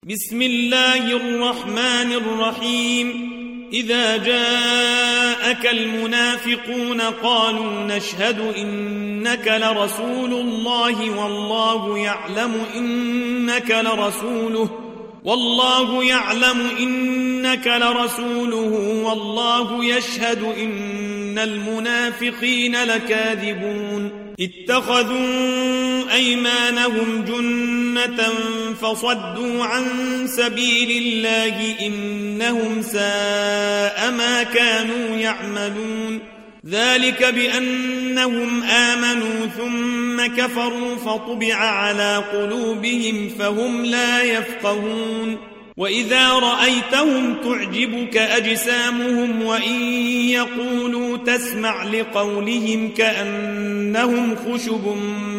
بسم الله الرحمن الرحيم إذا جاءك المنافقون قالوا نشهد إنك لرسول الله والله يعلم إنك لرسوله والله يشهد إن المنافقين لكاذبون اتخذوا أيمانهم جنة فصدوا عن سبيل الله إنهم ساء ما كانوا يعملون ذلك بأنهم آمنوا ثم كفروا فطبع على قلوبهم فهم لا يفقهون وإذا رأيتهم تعجبك أجسامهم وإن يقولوا تسمع لقولهم كأنهم خشب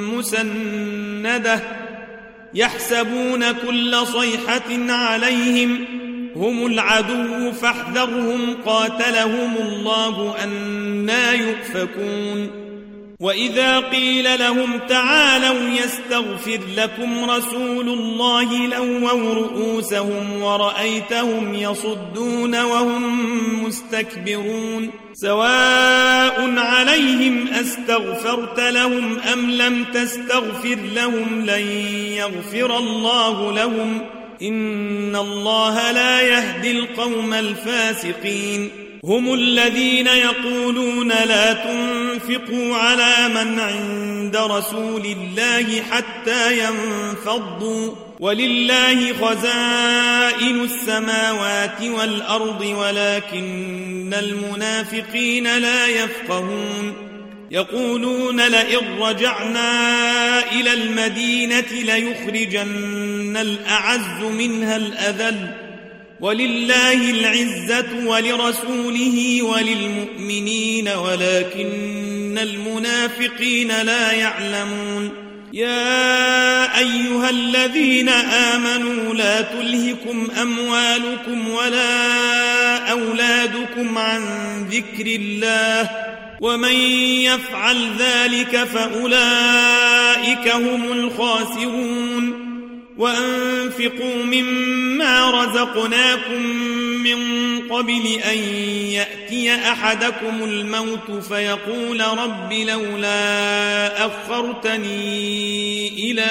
مسندة يحسبون كل صيحة عليهم هم العدو فاحذرهم قاتلهم الله أنى يؤفكون وإذا قيل لهم تعالوا يستغفر لكم رسول الله لووا رؤوسهم ورأيتهم يصدون وهم مستكبرون سواء عليهم أستغفرت لهم أم لم تستغفر لهم لن يغفر الله لهم إن الله لا يهدي القوم الفاسقين هم الذين يقولون لا تنفقوا على من عند رسول الله حتى ينفضوا ولله خزائن السماوات والأرض ولكن المنافقين لا يفقهون يقولون لئن رجعنا إلى المدينة ليخرجن الأعز منها الأذل ولله العزة ولرسوله وللمؤمنين ولكن المنافقين لا يعلمون يا أيها الذين آمنوا لا تلهكم أموالكم ولا أولادكم عن ذكر الله ومن يفعل ذلك فأولئك هم الخاسرون وأنفقوا مما رزقناكم من قبل أن يأتي أحدكم الموت فيقول رب لولا أخرتني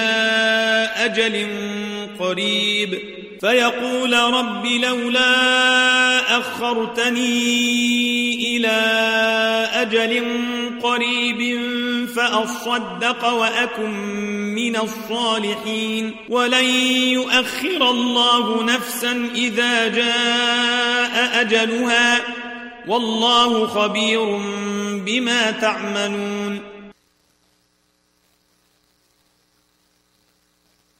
إلى أجل قريب فأصدق وأكن من الصالحين ولن يؤخر الله نفسا إذا جاء أجلها والله خبير بما تعملون